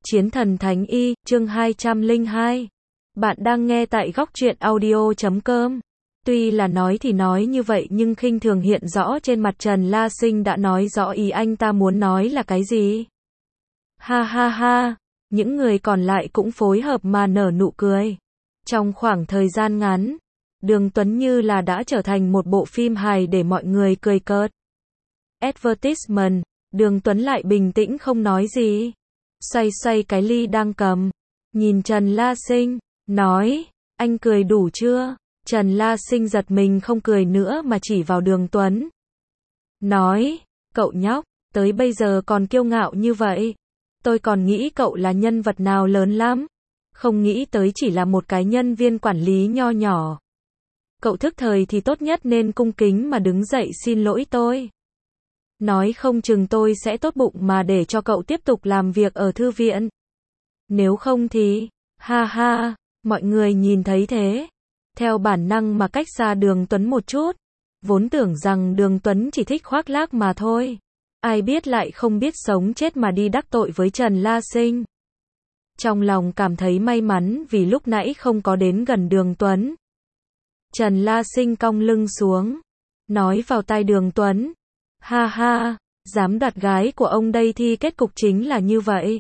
Chiến thần Thánh Y, chương 202. Bạn đang nghe tại góc truyện audio.com. Tuy là nói thì nói như vậy nhưng khinh thường hiện rõ trên mặt Trần La Sinh đã nói rõ ý anh ta muốn nói là cái gì. Ha ha ha, những người còn lại cũng phối hợp mà nở nụ cười. Trong khoảng thời gian ngắn, Đường Tuấn như là đã trở thành một bộ phim hài để mọi người cười cợt. Advertisement, Đường Tuấn lại bình tĩnh không nói gì. Xoay xoay cái ly đang cầm, nhìn Trần La Sinh, nói, anh cười đủ chưa? Trần La Sinh giật mình không cười nữa mà chỉ vào Đường Tuấn. Nói, cậu nhóc, tới bây giờ còn kiêu ngạo như vậy. Tôi còn nghĩ cậu là nhân vật nào lớn lắm. Không nghĩ tới chỉ là một cái nhân viên quản lý nho nhỏ. Cậu thức thời thì tốt nhất nên cung kính mà đứng dậy xin lỗi tôi. Nói không chừng tôi sẽ tốt bụng mà để cho cậu tiếp tục làm việc ở thư viện. Nếu không thì, ha ha, mọi người nhìn thấy thế. Theo bản năng mà cách xa Đường Tuấn một chút. Vốn tưởng rằng Đường Tuấn chỉ thích khoác lác mà thôi. Ai biết lại không biết sống chết mà đi đắc tội với Trần La Sinh. Trong lòng cảm thấy may mắn vì lúc nãy không có đến gần Đường Tuấn. Trần La Sinh cong lưng xuống. Nói vào tai Đường Tuấn. Ha ha, dám đoạt gái của ông đây thì kết cục chính là như vậy.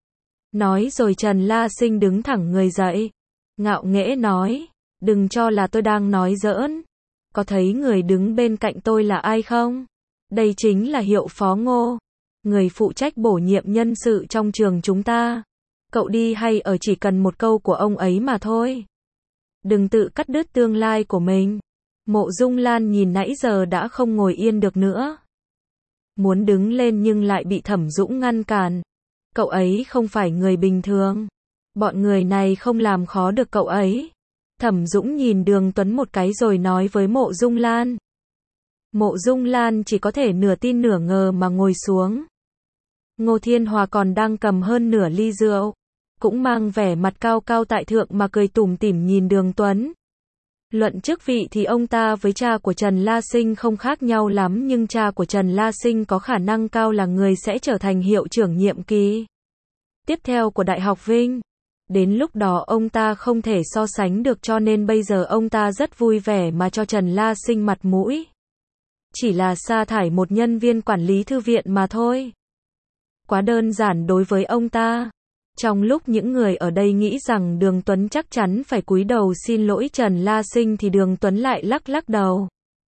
Nói rồi Trần La Sinh đứng thẳng người dậy. Ngạo nghễ nói, đừng cho là tôi đang nói giỡn. Có thấy người đứng bên cạnh tôi là ai không? Đây chính là Hiệu Phó Ngô, người phụ trách bổ nhiệm nhân sự trong trường chúng ta. Cậu đi hay ở chỉ cần một câu của ông ấy mà thôi. Đừng tự cắt đứt tương lai của mình. Mộ Dung Lan nhìn nãy giờ đã không ngồi yên được nữa. Muốn đứng lên nhưng lại bị Thẩm Dũng ngăn cản. Cậu ấy không phải người bình thường. Bọn người này không làm khó được cậu ấy. Thẩm Dũng nhìn Đường Tuấn một cái rồi nói với Mộ Dung Lan. Mộ Dung Lan chỉ có thể nửa tin nửa ngờ mà ngồi xuống. Ngô Thiên Hòa còn đang cầm hơn nửa ly rượu. Cũng mang vẻ mặt cao cao tại thượng mà cười tủm tỉm nhìn Đường Tuấn. Luận chức vị thì ông ta với cha của Trần La Sinh không khác nhau lắm nhưng cha của Trần La Sinh có khả năng cao là người sẽ trở thành hiệu trưởng nhiệm kỳ tiếp theo của Đại học Vinh. Đến lúc đó ông ta không thể so sánh được cho nên bây giờ ông ta rất vui vẻ mà cho Trần La Sinh mặt mũi. Chỉ là sa thải một nhân viên quản lý thư viện mà thôi. Quá đơn giản đối với ông ta. Trong lúc những người ở đây nghĩ rằng Đường Tuấn chắc chắn phải cúi đầu xin lỗi Trần La Sinh thì Đường Tuấn lại lắc lắc đầu.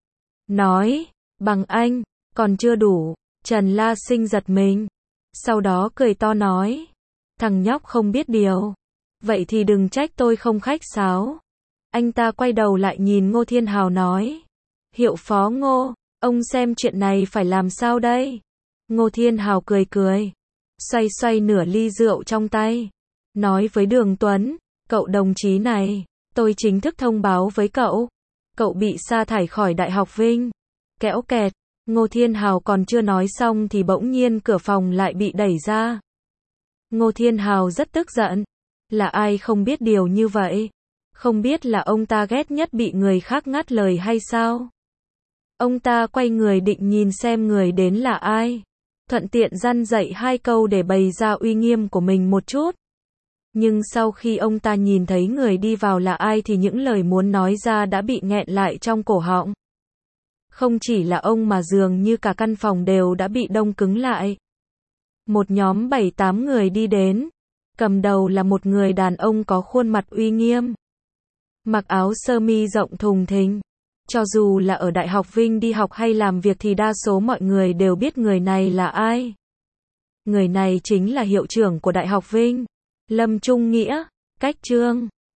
Nói, bằng anh, còn chưa đủ. Trần La Sinh giật mình. Sau đó cười to nói, thằng nhóc không biết điều. Vậy thì đừng trách tôi không khách sáo. Anh ta quay đầu lại nhìn Ngô Thiên Hào nói. Hiệu Phó Ngô, ông xem chuyện này phải làm sao đây? Ngô Thiên Hào cười cười. Xoay xoay nửa ly rượu trong tay. Nói với Đường Tuấn, cậu đồng chí này, tôi chính thức thông báo với cậu. Cậu bị sa thải khỏi Đại học Vinh. Kẽo kẹt, Ngô Thiên Hào còn chưa nói xong thì bỗng nhiên cửa phòng lại bị đẩy ra. Ngô Thiên Hào rất tức giận. Là ai không biết điều như vậy? Không biết là ông ta ghét nhất bị người khác ngắt lời hay sao? Ông ta quay người định nhìn xem người đến là ai. Thuận tiện răn dạy hai câu để bày ra uy nghiêm của mình một chút. Nhưng sau khi ông ta nhìn thấy người đi vào là ai thì những lời muốn nói ra đã bị nghẹn lại trong cổ họng. Không chỉ là ông mà dường như cả căn phòng đều đã bị đông cứng lại. Một nhóm 7-8 người đi đến. Cầm đầu là một người đàn ông có khuôn mặt uy nghiêm. Mặc áo sơ mi rộng thùng thình. Cho dù là ở Đại học Vinh đi học hay làm việc thì đa số mọi người đều biết người này là ai. Người này chính là hiệu trưởng của Đại học Vinh, Lâm Trung Nghĩa, Cách Trương.